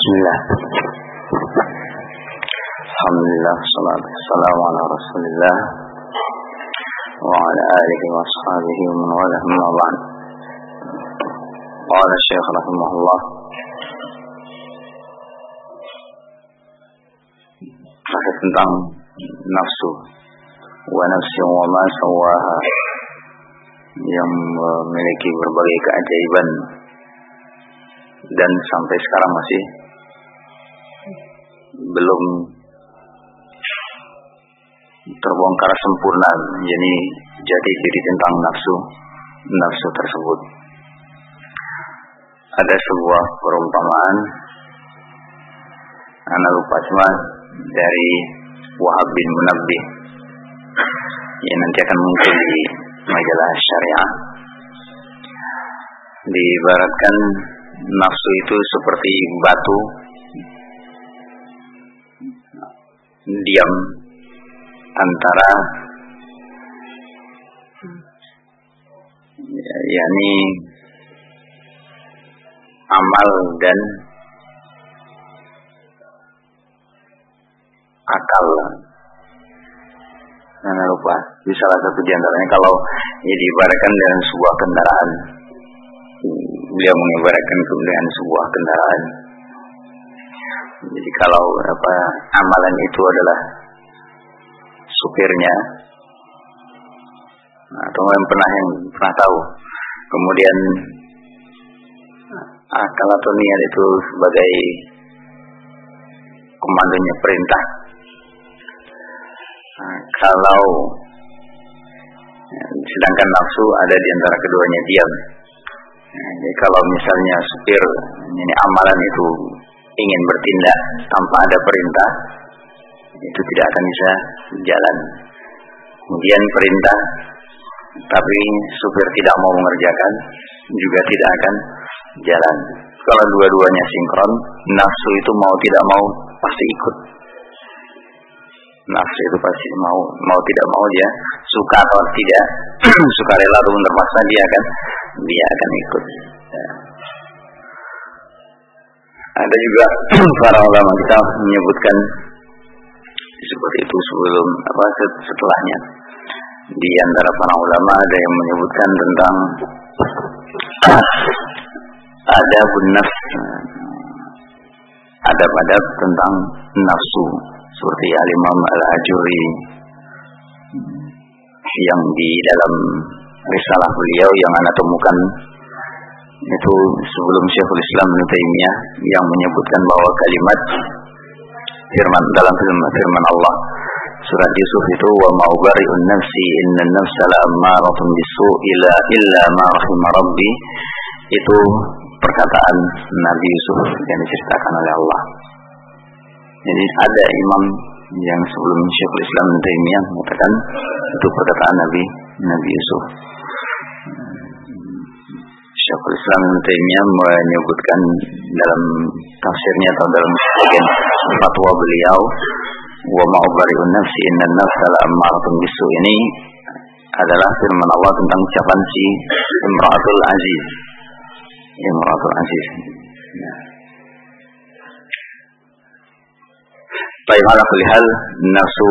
Bismillah. Alhamdulillah, salatu wassalamu ala Rasulillah wa ala alihi wa ashabihi wa man wala amma ba'd. Qala Syekh rahimahullah, bahas tentang nafsu wa nafsin wa ma sawaha, yang memiliki berbagai keajaiban dan sampai sekarang masih belum terbongkar sempurna, jadi diri tentang nafsu tersebut. Ada sebuah perumpamaan, ana lupa cuma dari Wahab bin Munabbih yang nanti akan muncul di majalah Syariah. Diibaratkan nafsu itu seperti batu diam antara yakni amal dan akal. Jangan lupa, di salah satu di antaranya kalau diibaratkan dengan sebuah kendaraan. Beliau mengibaratkan dengan sebuah kendaraan. Jadi kalau amalan itu adalah supirnya, atau yang pernah tahu, kemudian akal atau niat itu sebagai komandonya, perintah. Kalau sedangkan nafsu ada di antara keduanya, diam. Jadi kalau misalnya supir ini amalan itu ingin bertindak tanpa ada perintah, itu tidak akan bisa jalan. Kemudian perintah tapi supir tidak mau mengerjakan, juga tidak akan jalan. Kalau dua-duanya sinkron, nafsu itu mau tidak mau pasti ikut. Nafsu itu pasti mau tidak mau, dia suka atau tidak, suka rela ataupun terpaksa, dia akan ikut. Ya. Ada juga para ulama kita menyebutkan seperti itu sebelum setelahnya. Di antara para ulama ada yang menyebutkan tentang adabun nafs, adab-adab tentang nafsu, seperti Al-Imam Al-Ajuri yang di dalam risalah beliau yang anda temukan itu sebelum Syekhul Islam Ibnu Taimiyah, yang menyebutkan bahwa kalimat firman dalam firman Allah surat Yusuf itu, wa ma'ubari'un nafsi innan nafsa la'ammaratun bisu'i illa ma rahima rabbi, itu perkataan Nabi Yusuf yang diceritakan oleh Allah. Jadi ada imam yang sebelum Syekhul Islam Ibnu Taimiyah mengatakan itu perkataan Nabi Yusuf. Syekhul Islam Ibnu Taimiyah menyebutkan dalam tafsirnya atau dalam sebagian fatwa beliau, wa ma'ubari'un nafsi innan nafsa la'ammaratun bisu, ini adalah firman Allah tentang ucapan si Imratul Aziz. Baik, ala kulli hal, nafsu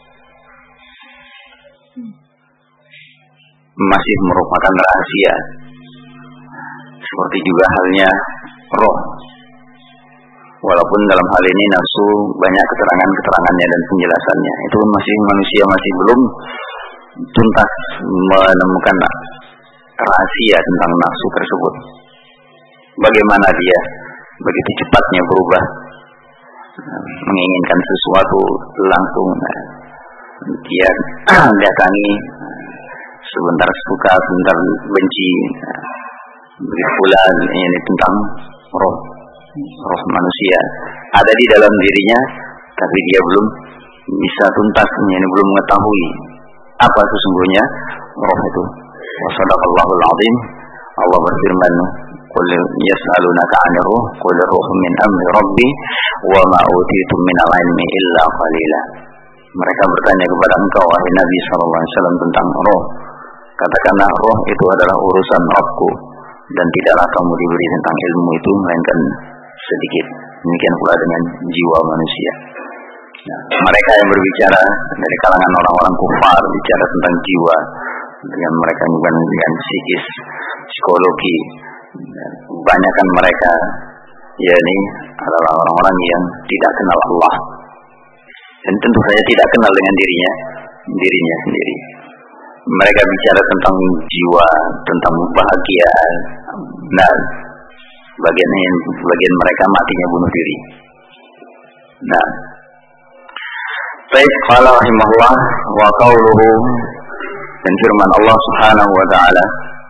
masih merupakan rahasia, seperti juga halnya roh. Walaupun dalam hal ini nafsu banyak keterangannya dan penjelasannya, itu manusia masih belum tuntas menemukan rahasia tentang nafsu tersebut. Bagaimana dia begitu cepatnya berubah, menginginkan sesuatu langsung, dia datangi, sebentar suka, sebentar benci. Begitu pula ini tentang roh manusia ada di dalam dirinya, tapi dia belum bisa tuntas, belum mengetahui apa sesungguhnya roh itu. Wa sadaqallahul azim. Allah berfirman, qul yas'alunaka 'anir ruh qul ruhu min amri rabbi wa ma utitum minal ilmi illa qalila. Mereka bertanya kepada engkau wahai Nabi sallallahu alaihi wasallam tentang roh. Katakanlah roh itu adalah urusan Rabbku, dan tidaklah kamu diberi tentang ilmu itu melainkan sedikit. Demikian pula dengan jiwa manusia. Nah, mereka yang berbicara dari kalangan orang-orang kufar bicara tentang jiwa, dengan mereka bukan dengan psikis, psikologi. Kebanyakan mereka yakni adalah orang-orang yang tidak kenal Allah dan tentu saja tidak kenal dengan dirinya sendiri. Mereka bicara tentang jiwa, tentang bahagia. Nah, bagian mereka matinya bunuh diri. Nah, baik, qala rahimahullah wa qauluhu, dan firman Allah Subhanahu wa taala,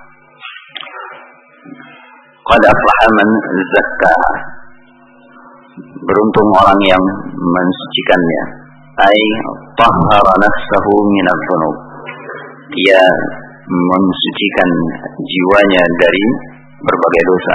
qad aflaha man zakkaha, beruntung orang yang mensucikannya, ai tahhara nafsahu minadz dzunub, dia mensucikan jiwanya dari berbagai dosa,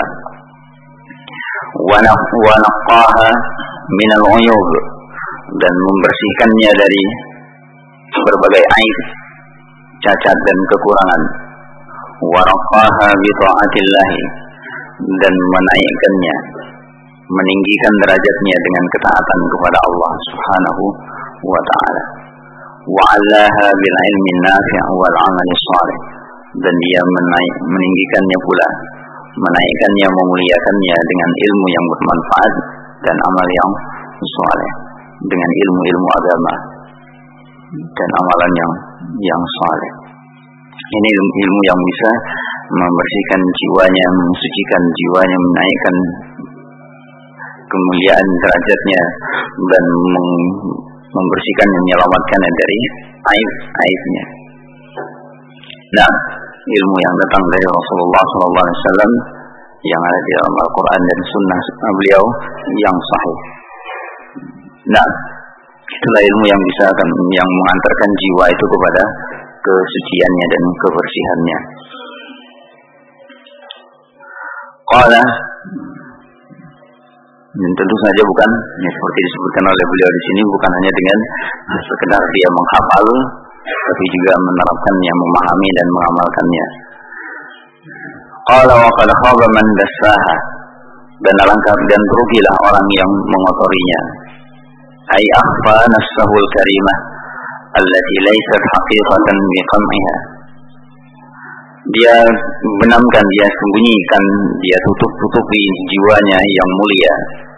wa naqaha minal uyub, dan membersihkannya dari berbagai aib, cacat dan kekurangan, wa raqaha bi ta'atillah, dan menaikkannya, meninggikan derajatnya dengan ketaatan kepada Allah Subhanahu wa taala, wa 'allaha bil ilmi nafi' wal 'amali shalih, dan dia meninggikannya pula, menaikkannya, memuliakannya dengan ilmu yang bermanfaat dan amal yang saleh, dengan ilmu agama dan amalan yang saleh. Ini ilmu yang bisa membersihkan jiwanya, mensucikan jiwanya, menaikkan kemuliaan derajatnya, dan membersihkan dan menyelamatkannya dari aib-aibnya. Nah, ilmu yang datang dari Rasulullah SAW yang ada di dalam Al-Quran dan Sunnah beliau yang sahih. Nah, itulah ilmu yang bisa yang mengantarkan jiwa itu kepada kesuciannya dan kebersihannya. Qala, dan tentu saja bukan seperti disebutkan oleh beliau di sini, bukan hanya dengan sekedar dia menghafal, tapi juga menerapkannya, memahami dan mengamalkannya. Qala wa qad khaba man dassaha, dan alangkah dan rugilah orang yang mengotorinya. Ai akhfa nafsahu al-karimah allati laysat haqiqatan bi qam'iha, dia benamkan, dia sembunyikan, dia tutupi jiwanya yang mulia,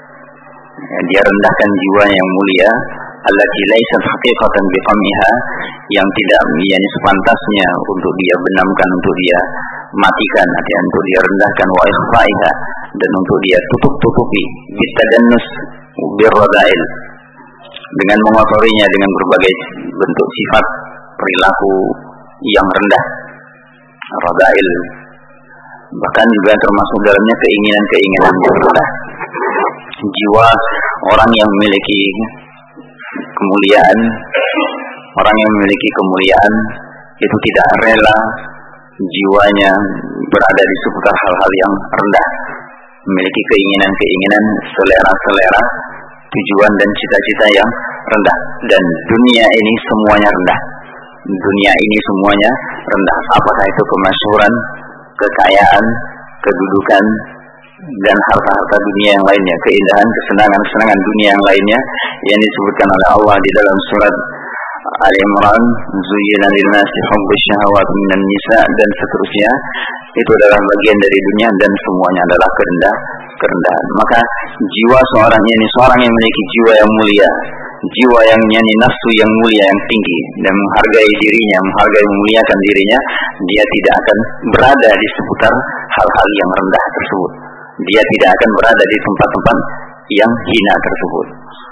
dia rendahkan jiwanya yang mulia, allati laysat haqiqatan bi qam'iha, yang tidak yani sepantasnya untuk dia benamkan, untuk dia matikan, untuk dia rendahkan, wa ikhfaiha, dan untuk dia tutupi bitadannus birradail, dengan mengotorinya dengan berbagai bentuk sifat perilaku yang rendah, radail, bahkan juga termasuk dalamnya keinginan-keinginan yang rendah. Jiwa orang yang memiliki kemuliaan, orang yang memiliki kemuliaan itu tidak rela jiwanya berada di seputar hal-hal yang rendah, memiliki keinginan-keinginan, selera-selera, tujuan dan cita-cita yang rendah. Dan dunia ini semuanya rendah. Dunia ini semuanya rendah. Apakah itu kemasyhuran, kekayaan, kedudukan, dan harta-harta dunia yang lainnya, keindahan, kesenangan dunia yang lainnya yang disebutkan oleh Allah di dalam surat Al-Imran, zuyyina lin-nasi hubbus syahawati minan nisa, dan seterusnya. Itu adalah bagian dari dunia dan semuanya adalah kerendahan. Maka jiwa seorang yang memiliki jiwa yang mulia, jiwa yang nafsu yang mulia, yang tinggi, dan menghargai dirinya, memuliakan dirinya, dia tidak akan berada di seputar hal-hal yang rendah tersebut. Dia tidak akan berada di tempat-tempat yang hina tersebut.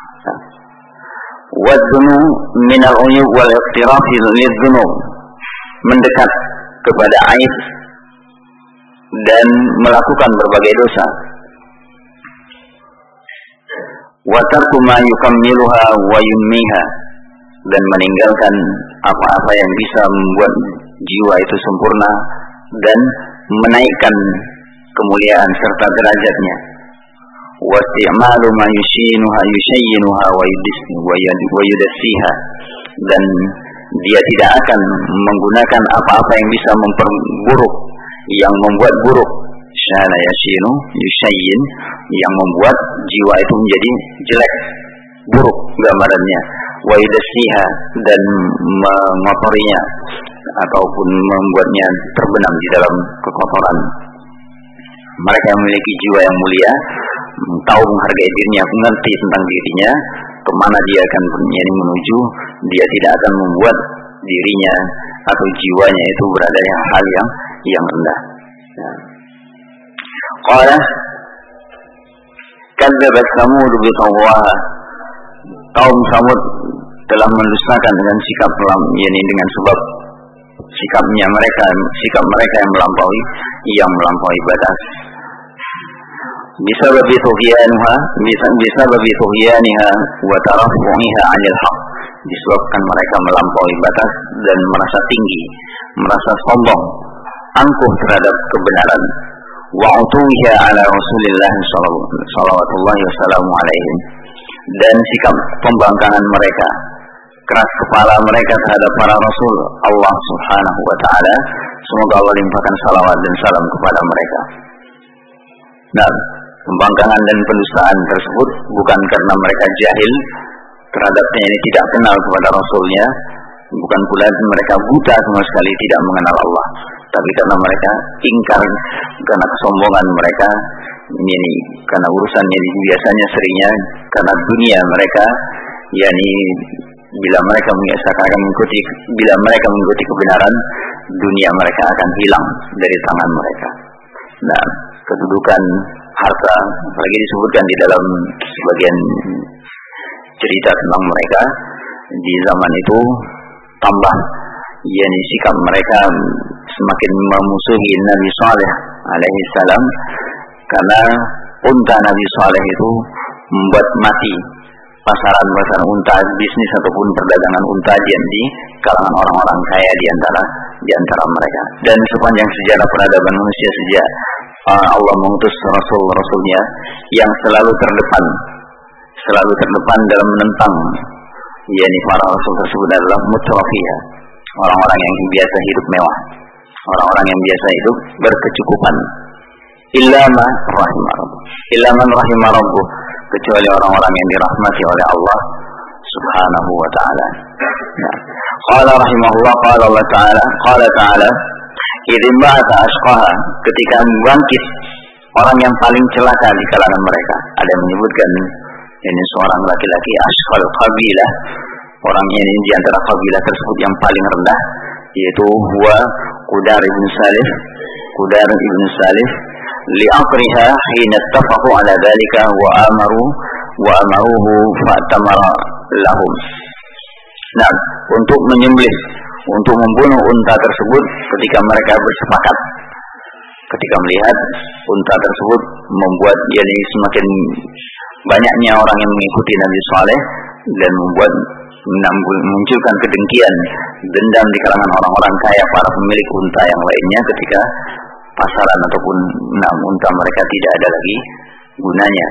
Wadzunu minal uyub wal iqtirafi lidzunub, mendekat kepada aib dan melakukan berbagai dosa. Wa tarku ma yukammiluha wa yunmiha, dan meninggalkan apa-apa yang bisa membuat jiwa itu sempurna dan menaikkan kemuliaan serta derajatnya. Wa isti'malu ma yushayyinuha wa yudassiha, dan dia tidak akan menggunakan apa-apa yang bisa memperburuk, yang membuat buruk syana yashinu yushayyin, yang membuat jiwa itu menjadi jelek, buruk gambarannya. Wa yudasiha, dan mengotorinya ataupun membuatnya terbenam di dalam kekotoran. Mereka yang memiliki jiwa yang mulia, tahu menghargai dirinya, mengerti tentang dirinya, kemana dia akan menuju, dia tidak akan membuat dirinya atau jiwanya itu berada di hal yang rendah. Qala kadzabat Samud bi tawwaha, kaum Samud telah mendustakan dengan sikap dengan sebab sikap mereka yang melampaui batas. Bisa babi tughyanha wa tarafu'iha 'anil haqq, disebabkan mereka melampaui batas dan merasa tinggi, merasa sombong, angkuh terhadap kebenaran. Wa utuha 'ala Rasulillah sallallahu wasallam alaihi, dan sikap pembangkangan mereka, keras kepala mereka terhadap para rasul Allah Subhanahu wa taala, semoga Allah limpahkan salawat dan salam kepada mereka. Nah, pembangkangan dan pendustaan tersebut bukan karena mereka jahil terhadapnya, ini tidak kenal kepada rasulnya, bukan pula mereka buta sama sekali tidak mengenal Allah, tapi karena mereka ingkar karena kesombongan mereka, ini karena urusan ini biasanya seringnya karena dunia mereka, bila mereka mengikuti kebenaran, dunia mereka akan hilang dari tangan mereka. Nah, kedudukan harta, apalagi disebutkan di dalam sebagian cerita tentang mereka di zaman itu, tambah sikap mereka semakin memusuhi Nabi Saleh alaihi salam, karena unta Nabi Saleh itu membuat mati pasaran unta, bisnis ataupun perdagangan unta di kalangan orang-orang kaya di antara mereka. Dan sepanjang sejarah peradaban manusia sejak Allah mengutus rasul-rasulnya, yang selalu terdepan dalam menentang para rasul tersebut adalah mutrafiyah, orang-orang yang biasa hidup mewah, orang-orang yang biasa hidup berkecukupan. Illa man rahimah rabbuh, kecuali orang-orang yang dirahmati oleh Allah Subhanahu wa taala. Qala rahimahullah, qala Allah ta'ala idin ba'atha ashqaha, ketika bangkit orang yang paling celaka di kalangan mereka. Ada yang menyebutkan ini seorang laki-laki ashqal qabilah, orang ini di antara kabilah tersebut yang paling rendah, yaitu huwa Qudar ibn Salih li'aqriha hina ittafaqu ala dhalika wa amaruhu fa'tamara lahum. Nah, untuk menyembelih, untuk membunuh unta tersebut ketika mereka bersepakat, ketika melihat unta tersebut membuat semakin banyaknya orang yang mengikuti Nabi Saleh dan membuat memunculkan kedengkian, dendam di kalangan orang-orang kaya, para pemilik unta yang lainnya, ketika pasaran ataupun unta mereka tidak ada lagi gunanya,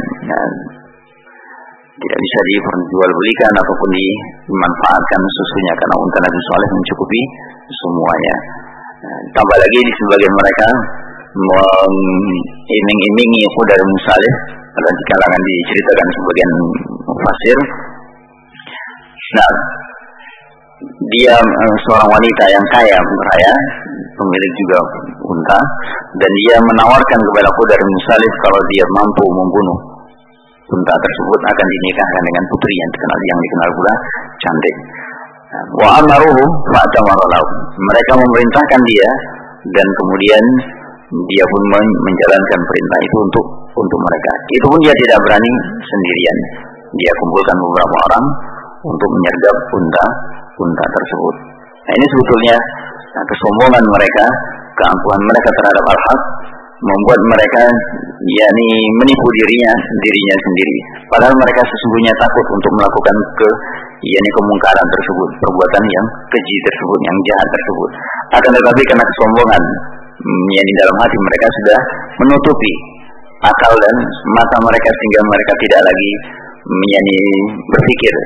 tidak bisa diperjualbelikan ataupun dimanfaatkan susunya, karena unta Nabi Saleh mencukupi semuanya. Tambah lagi di sebagian mereka mengiming-imingi Qudar bin Salih, kalau di kalangan diceritakan sebagian mufassir. Nah, dia seorang wanita yang kaya raya, pemilik juga unta, dan dia menawarkan kepada Qudar bin Salih kalau dia mampu membunuh unta tersebut akan dinikahkan dengan putri yang dikenal pula cantik. Wa amaruhu fa'tamara lahu, mereka memerintahkan dia dan kemudian dia pun menjalankan perintah itu untuk mereka. Itu pun dia tidak berani sendirian, dia kumpulkan beberapa orang untuk menyergap unta tersebut. Nah, ini sebetulnya kesombongan mereka, keangkuhan mereka terhadap al-haq membuat mereka menipu dirinya sendiri. Padahal mereka sesungguhnya takut untuk melakukan kemungkaran tersebut, perbuatan yang keji tersebut, yang jahat tersebut. Akan tetapi karena kesombongan dalam hati mereka sudah menutupi akal dan mata mereka, sehingga mereka tidak lagi berpikir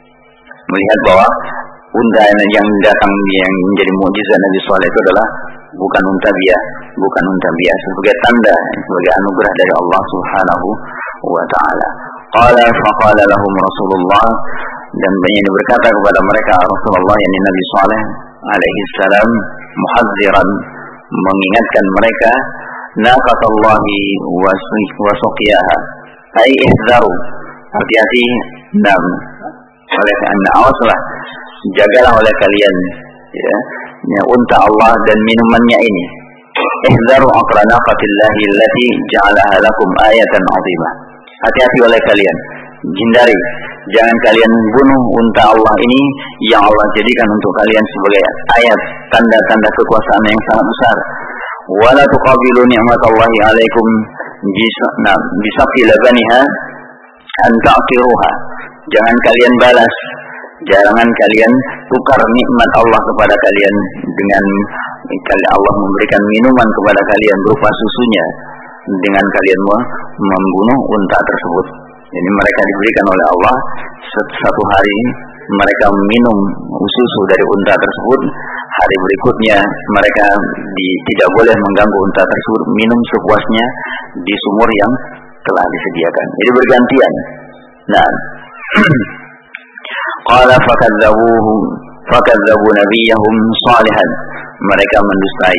melihat bahwa unta yang datang yang menjadi mukjizat Nabi Saleh itu adalah bukan unta biasa, sebagai tanda, sebagai anugerah dari Allah Subhanahu wa taala. Faqala lahum Rasulullah, dan ini berkata kepada mereka Rasulullah, yakni Nabi Saleh alaihi salam, muhadziran, mengingatkan mereka, naqatallahi wa suqiyaha, ai ihzaru, hati-hati, oleh karena awaslah, jagalah oleh kalian ya unta Allah dan minumannya ini. Ihzaru aqra naqatillahi allati ja'alaha lakum ayatan 'azimah. Hati-hati oleh kalian, hindari, jangan kalian bunuh unta Allah ini yang Allah jadikan untuk kalian sebagai ayat, tanda-tanda kekuasaan yang sangat besar. Wala tuqabilu ni'matallahi 'alaikum bisaqi labaniha an ta'tiruha. Jangan kalian balas, jangan kalian tukar nikmat Allah kepada kalian dengan Allah memberikan minuman kepada kalian berupa susunya, dengan kalian membunuh unta tersebut. Jadi mereka diberikan oleh Allah satu hari mereka minum susu dari unta tersebut, hari berikutnya mereka tidak boleh mengganggu unta tersebut, minum sepuasnya di sumur yang telah disediakan. Jadi bergantian. Nah, qala fakadzabu nabiyahum salihan, mereka mendustakan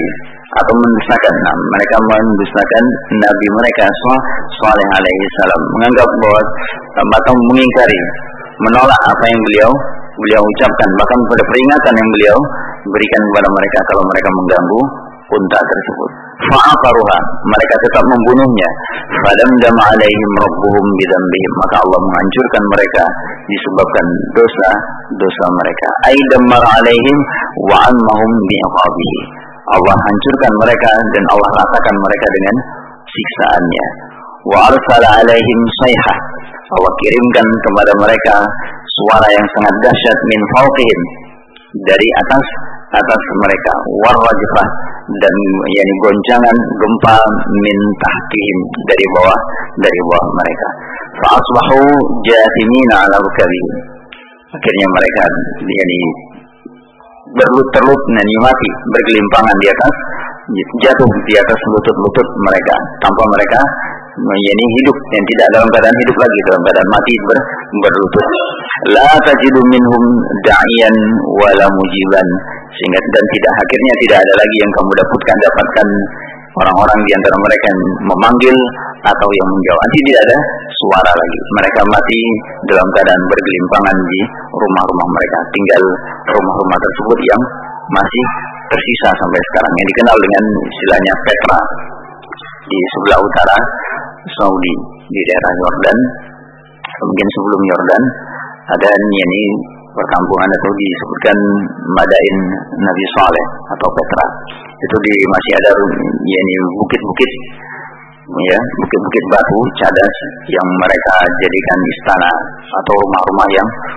nabi mereka Saleh alaihi salam, menganggap bahwa atau mengingkari, menolak apa yang beliau ucapkan, bahkan pada peringatan yang beliau berikan kepada mereka kalau mereka mengganggu unta tersebut. Fa'aqaruha, mereka tetap membunuhnya. Fadamdama alaihim rabbuhum bidzambihim, maka Allah menghancurkan mereka disebabkan dosa mereka. Aidammar alaihim wa ammahum bi'iqabihi, Allah hancurkan mereka dan Allah ratakan mereka dengan siksaannya. Wa arsala alaihim sayhah, Allah kirimkan kepada mereka suara yang sangat dahsyat min fawqihim, dari atas mereka, warrajfah, dan yakni goncangan gempa min tahtihim, dari bawah mereka. Fa asbahu jathimina ala rukabihim, akhirnya mereka yakni berlut-terlut, mati, bergelimpangan di atas, jatuh di atas lutut mereka, tanpa mereka hidup, yang tidak dalam keadaan hidup lagi, dalam keadaan mati berlutut. La tajidu minhum da'iyan wala mujiban, sehingga dan akhirnya tidak ada lagi yang kamu dapatkan orang-orang di antara mereka yang memanggil atau yang menjawab. Tidak ada suara lagi. Mereka mati dalam keadaan bergelimpangan di rumah-rumah mereka. Tinggal rumah-rumah tersebut yang masih tersisa sampai sekarang, yang dikenal dengan istilahnya Petra, di sebelah utara Saudi, di daerah Yordan. Mungkin sebelum Yordan ada ini perkampungan atau disebutkan Madain Nabi Saleh atau Petra. Itu masih ada bukit-bukit, bukit-bukit batu cadas yang mereka jadikan istana atau rumah-rumah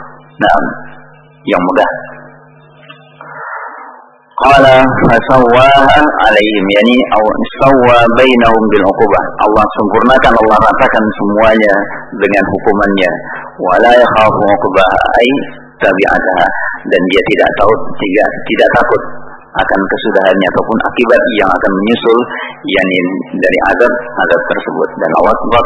yang megah. Qala fasawwaha alaihim, sawwa bainahum bil uqubah, Allah sempurnakan, Allah ratakan semuanya dengan hukumannya. Wala yakhafu uqubah ai tabi'ataha, dan dia tidak takut akan kesudahannya ataupun akibat yang akan menyusul dari azab tersebut. Dan Allah, wa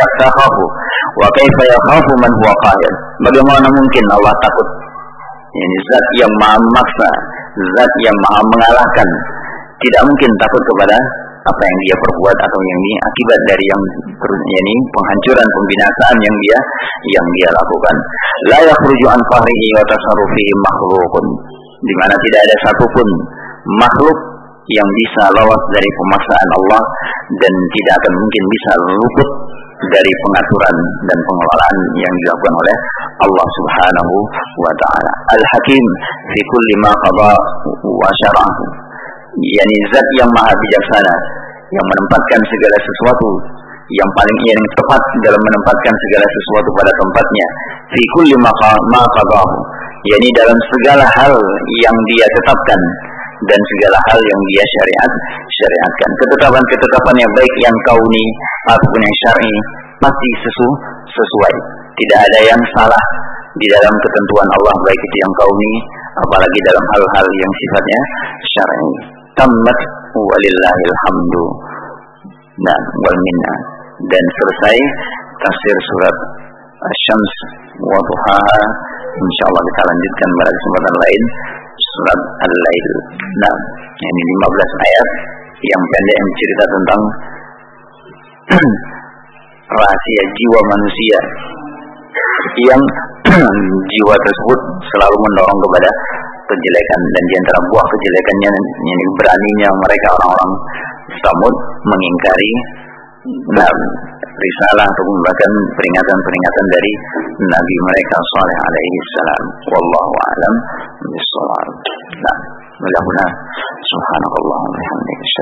kaifa yakhafu man huwa qahir, bagaimana mungkin Allah takut, zat yang maha memaksa, zat yang maha mengalahkan, tidak mungkin takut kepada apa yang dia perbuat atau yang ini akibat dari penghancuran, pembinasaan yang dia lakukan. La yakhruju an qahrihi wa tasarrufihi makhluqun, di mana tidak ada satupun makhluk yang bisa lolos dari pemaksaan Allah dan tidak akan mungkin bisa luput dari pengaturan dan pengelolaan yang dilakukan oleh Allah Subhanahu wa taala. Al-Hakim fi kulli ma qada wa syara'ahu, zat yang maha bijaksana, yang menempatkan segala sesuatu yang paling tepat dalam menempatkan segala sesuatu pada tempatnya. Fi kulli ma qadahu, dalam segala hal yang dia tetapkan dan segala hal yang dia syariatkan. Ketetapan yang baik yang kauni ataupun yang syar'i pasti sesuai. Tidak ada yang salah di dalam ketentuan Allah, baik itu yang kauni apalagi dalam hal-hal yang sifatnya syar'i. tammat walillahil hamdu wal minna. Dan selesai tafsir surat Asy-Syams wa duhaha. Insyaallah kita lanjutkan pada kesempatan lain surat Al-Lail. Nah, ini 15 ayat yang pendek yang cerita tentang rahasia jiwa manusia yang jiwa tersebut selalu mendorong kepada kejelekan, dan di antara buah kejelekannya ini beraninya mereka orang-orang Samud mengingkari risalah atau bahkan peringatan-peringatan dari Nabi mereka Saleh alaihi salam. Wallahu a'lam bishawab. Nah, mudah-mudahan subhanallah wa bihamdihi